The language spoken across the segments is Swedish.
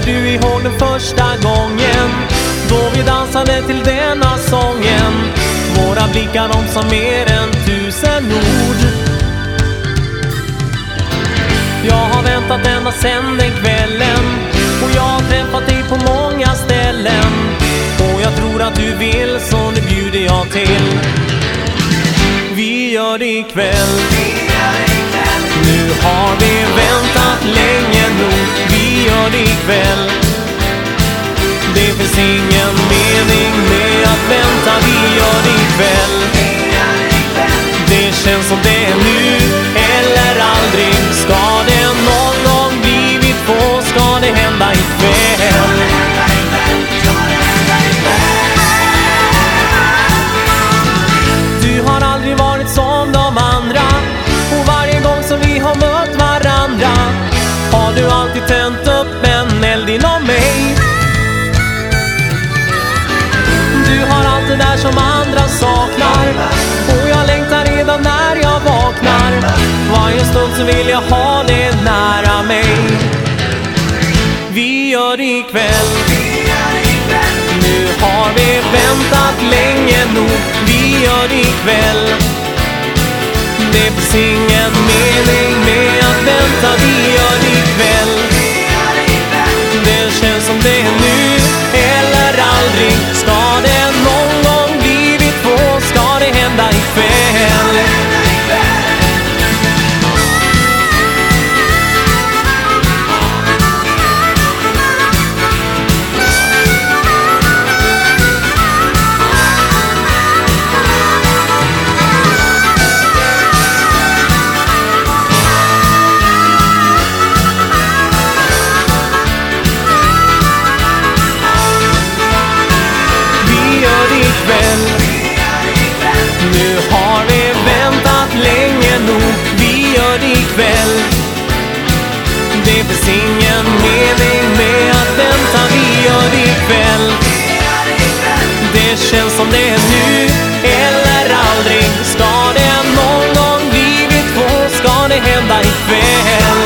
du ihåg den första gången då vi dansade till denna sången? Våra blickar de sa mer än 1000 ord. Jag har väntat ända sen den kvällen, och jag har träffat dig på många ställen. Och jag tror att du vill, så nu bjuder jag till. Vi gör det ikväll. Nu har vi väntat länge nog. Vi gör det ikväll. Det finns ingen mening med att vänta. Vi gör det ikväll. Det känns som det är nu eller aldrig. Ska det någon gång bli vi två? Ska det hända ikväll? Du har aldrig varit som de andra, och varje gång som vi har mött varandra har du alltid tänt upp en eld inom mig. Du har allt det där som andra saknar, och jag längtar redan när jag vaknar. Varje stund så vill jag ha det nära mig. Vi gör det ikväll. Nu har vi väntat länge nog. Vi gör det ikväll. Det finns ingen mening med att vänta. Vi gör det ikväll. Det känns som det är nu eller aldrig. Ska det någon gång bli vi två? Ska det hända ikväll? Nu har vi väntat länge nog. Vi gör det ikväll. Det finns ingen mening med att vänta. Vi gör det ikväll. Det känns som det är nu eller aldrig. Ska det någon gång bli vi två? Ska det hända ikväll?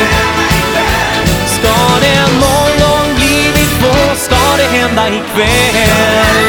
Ska det någon gång bli vi två? Ska det hända ikväll?